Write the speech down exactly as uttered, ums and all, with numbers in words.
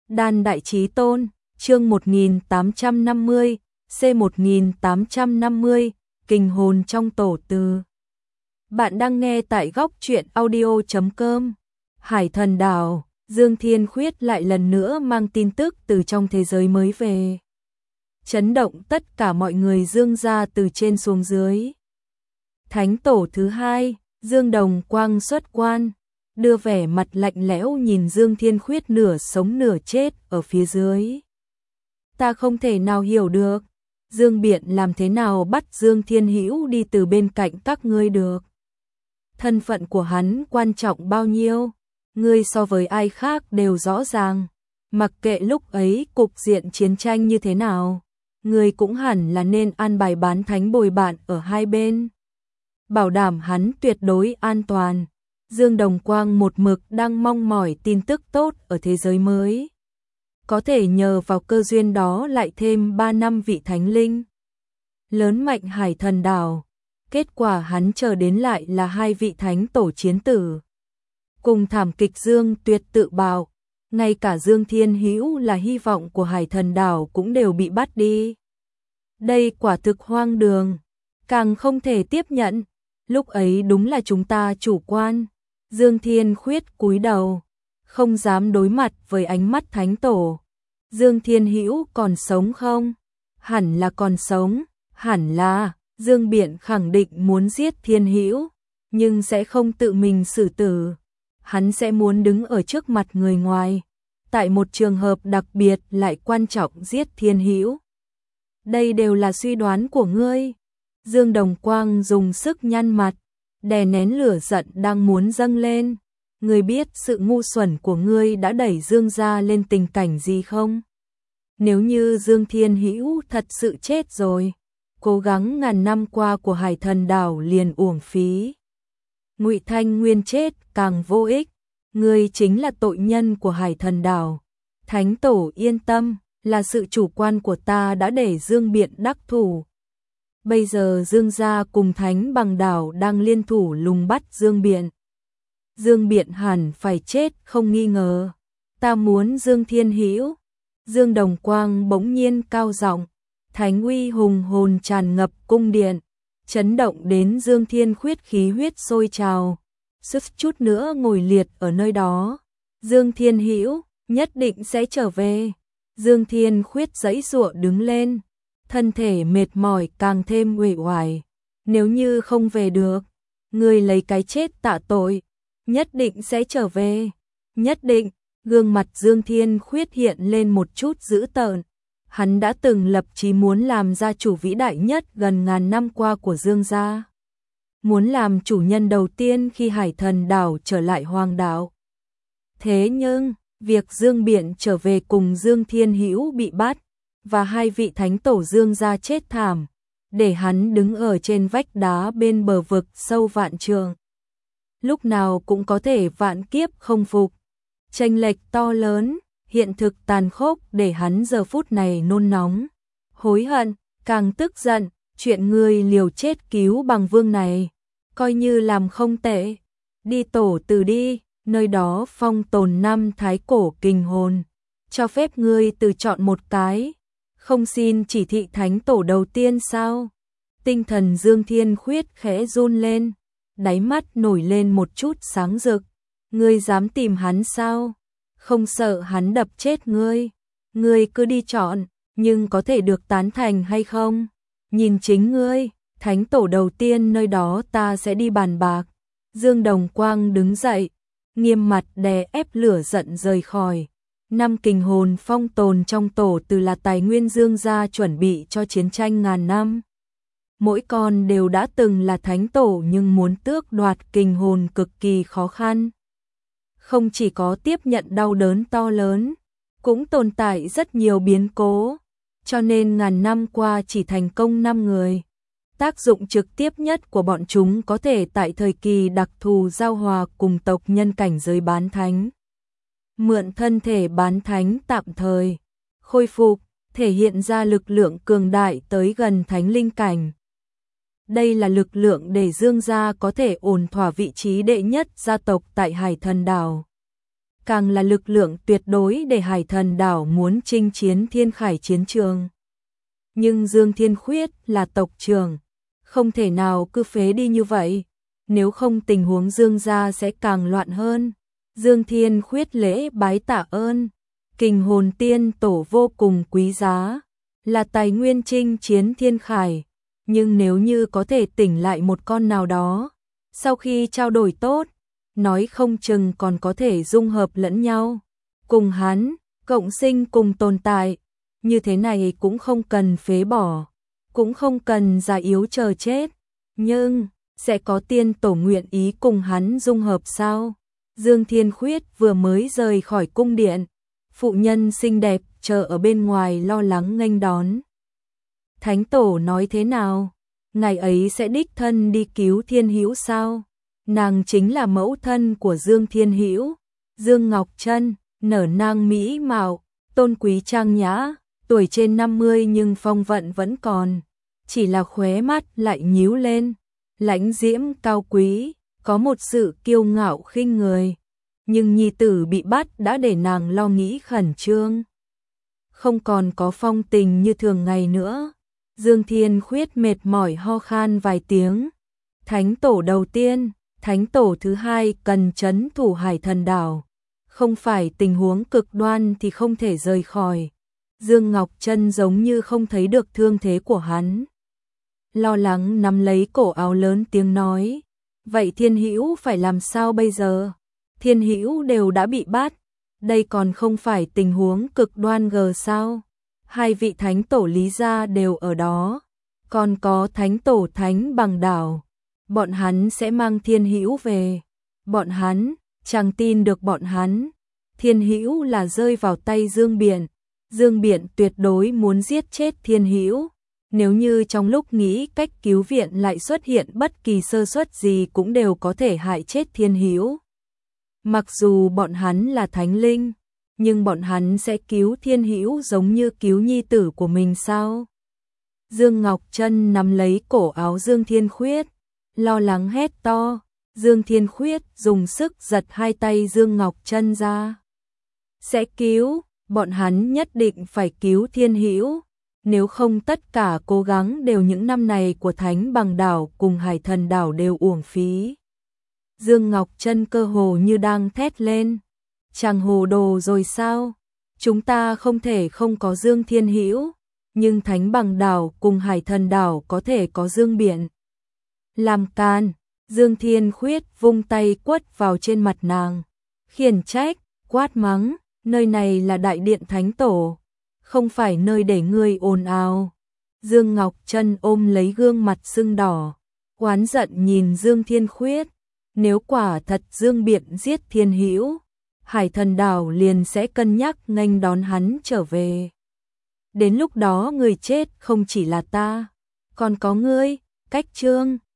Đan Đại Chí Tôn, chương một nghìn tám trăm năm mươi, C một nghìn tám trăm năm mươi, Kinh hồn trong tổ từ. Bạn đang nghe tại góc truyện audio chấm com. Hải Thần Đảo, Dương Thiên Khuyết lại lần nữa mang tin tức từ trong thế giới mới về. Chấn động tất cả mọi người Dương gia từ trên xuống dưới. Thánh tổ thứ hai, Dương Đồng Quang xuất quan, đưa vẻ mặt lạnh lẽo nhìn Dương Thiên Khuyết nửa sống nửa chết ở phía dưới. Ta không thể nào hiểu được, Dương Biện làm thế nào bắt Dương Thiên Hữu đi từ bên cạnh các ngươi được. Thân phận của hắn quan trọng bao nhiêu, ngươi so với ai khác đều rõ ràng. Mặc kệ lúc ấy cục diện chiến tranh như thế nào, ngươi cũng hẳn là nên an bài bán thánh bồi bạn ở hai bên, bảo đảm hắn tuyệt đối an toàn. Dương Đồng Quang một mực đang mong mỏi tin tức tốt ở thế giới mới. Có thể nhờ vào cơ duyên đó lại thêm ba năm vị thánh linh. Lớn mạnh Hải Thần Đảo. Kết quả hắn chờ đến lại là hai vị thánh tổ chiến tử. Cùng thảm kịch Dương Tuyệt tự bào. Ngay cả Dương Thiên Hữu là hy vọng của Hải Thần Đảo cũng đều bị bắt đi. Đây quả thực hoang đường. Càng không thể tiếp nhận. Lúc ấy đúng là chúng ta chủ quan. Dương Thiên Khuyết cúi đầu, không dám đối mặt với ánh mắt thánh tổ. Dương Thiên Hữu còn sống không? Hẳn là còn sống, hẳn là. Dương Biện khẳng định muốn giết Thiên Hữu, nhưng sẽ không tự mình xử tử. Hắn sẽ muốn đứng ở trước mặt người ngoài, tại một trường hợp đặc biệt lại quan trọng giết Thiên Hữu. Đây đều là suy đoán của ngươi. Dương Đồng Quang dùng sức nhăn mặt, đè nén lửa giận đang muốn dâng lên. Ngươi biết sự ngu xuẩn của ngươi đã đẩy Dương gia lên tình cảnh gì không? Nếu như Dương Thiên Hữu thật sự chết rồi, cố gắng ngàn năm qua của Hải Thần Đảo liền uổng phí. Ngụy Thanh Nguyên chết càng vô ích. Ngươi chính là tội nhân của Hải Thần Đảo. Thánh tổ yên tâm, là sự chủ quan của ta đã để Dương Biện đắc thủ. Bây giờ Dương gia cùng Thánh Bằng Đảo đang liên thủ lùng bắt Dương Biện. Dương Biện hẳn phải chết không nghi ngờ. Ta muốn Dương Thiên Hữu. Dương Đồng Quang bỗng nhiên cao giọng, thánh uy hùng hồn tràn ngập cung điện, chấn động đến Dương Thiên Khuyết khí huyết sôi trào, suýt chút nữa ngồi liệt ở nơi đó. Dương Thiên Hữu nhất định sẽ trở về. Dương Thiên Khuyết giãy giụa đứng lên, thân thể mệt mỏi càng thêm uể oải. Nếu như không về được, ngươi lấy cái chết tạ tội, nhất định sẽ trở về, nhất định. Gương mặt Dương Thiên Khuyết hiện lên một chút dữ tợn. Hắn đã từng lập chí muốn làm gia chủ vĩ đại nhất gần ngàn năm qua của Dương gia. Muốn làm chủ nhân đầu tiên khi Hải Thần Đảo trở lại Hoang Đảo. Thế nhưng, việc Dương Biện trở về cùng Dương Thiên Hữu bị bắt, và hai vị thánh tổ Dương gia chết thảm, để hắn đứng ở trên vách đá bên bờ vực sâu vạn trượng. Lúc nào cũng có thể vạn kiếp không phục. Chênh lệch to lớn, hiện thực tàn khốc để hắn giờ phút này nôn nóng, hối hận, càng tức giận. Chuyện ngươi liều chết cứu bằng vương này, coi như làm không tệ. Đi tổ từ đi, nơi đó phong tồn năm thái cổ kinh hồn, cho phép ngươi tự chọn một cái. Không xin chỉ thị thánh tổ đầu tiên sao? Tinh thần Dương Thiên Khuyết khẽ run lên, đáy mắt nổi lên một chút sáng rực. Ngươi dám tìm hắn sao? Không sợ hắn đập chết ngươi. Ngươi cứ đi chọn, nhưng có thể được tán thành hay không? Nhìn chính ngươi, thánh tổ đầu tiên nơi đó ta sẽ đi bàn bạc. Dương Đồng Quang đứng dậy, nghiêm mặt đè ép lửa giận rời khỏi. Năm kinh hồn phong tồn trong tổ từ là tài nguyên Dương gia chuẩn bị cho chiến tranh ngàn năm. Mỗi con đều đã từng là thánh tổ nhưng muốn tước đoạt kinh hồn cực kỳ khó khăn. Không chỉ có tiếp nhận đau đớn to lớn, cũng tồn tại rất nhiều biến cố, cho nên ngàn năm qua chỉ thành công năm người. Tác dụng trực tiếp nhất của bọn chúng có thể tại thời kỳ đặc thù giao hòa cùng tộc nhân cảnh giới bán thánh. Mượn thân thể bán thánh tạm thời, khôi phục, thể hiện ra lực lượng cường đại tới gần thánh linh cảnh. Đây là lực lượng để Dương gia có thể ổn thỏa vị trí đệ nhất gia tộc tại Hải Thần Đảo. càng là lực lượng tuyệt đối để Hải Thần đảo muốn chinh chiến Thiên Khải chiến trường. Nhưng Dương Thiên Khuyết là tộc trưởng, không thể nào cứ phế đi như vậy, nếu không tình huống Dương gia sẽ càng loạn hơn. Dương Thiên Khuyết lễ bái tạ ơn, Kình Hồn Tiên Tổ vô cùng quý giá, là tài nguyên chinh chiến Thiên Khải, nhưng nếu như có thể tỉnh lại một con nào đó, sau khi trao đổi tốt, nói không chừng còn có thể dung hợp lẫn nhau, cùng hắn, cộng sinh cùng tồn tại, như thế này cũng không cần phế bỏ, cũng không cần già yếu chờ chết, nhưng sẽ có tiên tổ nguyện ý cùng hắn dung hợp sao? Dương Thiên Khuyết vừa mới rời khỏi cung điện, phụ nhân xinh đẹp chờ ở bên ngoài lo lắng nghênh đón. Thánh tổ nói thế nào? Ngày ấy sẽ đích thân đi cứu Thiên Hữu sao? Nàng chính là mẫu thân của Dương Thiên Hữu, Dương Ngọc Trân, nở nang mỹ mạo, tôn quý trang nhã, tuổi trên năm mươi nhưng phong vận vẫn còn, chỉ là khóe mắt lại nhíu lên, lãnh diễm cao quý, có một sự kiêu ngạo khinh người, nhưng nhi tử bị bắt đã để nàng lo nghĩ khẩn trương. Không còn có phong tình như thường ngày nữa. Dương Thiên Khuyết mệt mỏi ho khan vài tiếng. Thánh tổ đầu tiên, thánh tổ thứ hai cần trấn thủ Hải Thần đảo, không phải tình huống cực đoan thì không thể rời khỏi. Dương Ngọc Trân giống như không thấy được thương thế của hắn, lo lắng nắm lấy cổ áo lớn tiếng nói, vậy Thiên Hữu phải làm sao bây giờ? Thiên Hữu đều đã bị bắt, đây còn không phải tình huống cực đoan gờ sao? Hai vị thánh tổ Lý gia đều ở đó, còn có thánh tổ Thánh Bằng đảo, bọn hắn sẽ mang Thiên Hữu về. Bọn hắn, chẳng tin được bọn hắn. Thiên Hữu là rơi vào tay Dương Biển, Dương Biển tuyệt đối muốn giết chết Thiên Hữu. Nếu như trong lúc nghĩ cách cứu viện lại xuất hiện bất kỳ sơ suất gì cũng đều có thể hại chết Thiên Hữu. Mặc dù bọn hắn là thánh linh, nhưng bọn hắn sẽ cứu Thiên Hữu giống như cứu nhi tử của mình sao? Dương Ngọc Trân nắm lấy cổ áo Dương Thiên Khuyết, lo lắng hét to. Dương Thiên Khuyết dùng sức giật hai tay Dương Ngọc Trân ra. Sẽ cứu, bọn hắn nhất định phải cứu Thiên Hữu, nếu không tất cả cố gắng đều những năm này của Thánh Bằng đảo cùng Hải Thần đảo đều uổng phí. Dương Ngọc Trân cơ hồ như đang thét lên, chàng hồ đồ rồi sao? Chúng ta không thể không có Dương Thiên Hữu, nhưng Thánh Bằng đảo cùng Hải Thần đảo có thể có Dương Biển. Làm can, Dương Thiên Khuyết vung tay quất vào trên mặt nàng, khiển trách, quát mắng, nơi này là đại điện thánh tổ, không phải nơi để ngươi ồn ào. Dương Ngọc Trân ôm lấy gương mặt sưng đỏ, oán giận nhìn Dương Thiên Khuyết, nếu quả thật Dương Biển giết Thiên Hữu, Hải Thần đảo liền sẽ cân nhắc nghênh đón hắn trở về. Đến lúc đó người chết không chỉ là ta, còn có ngươi. Cách chương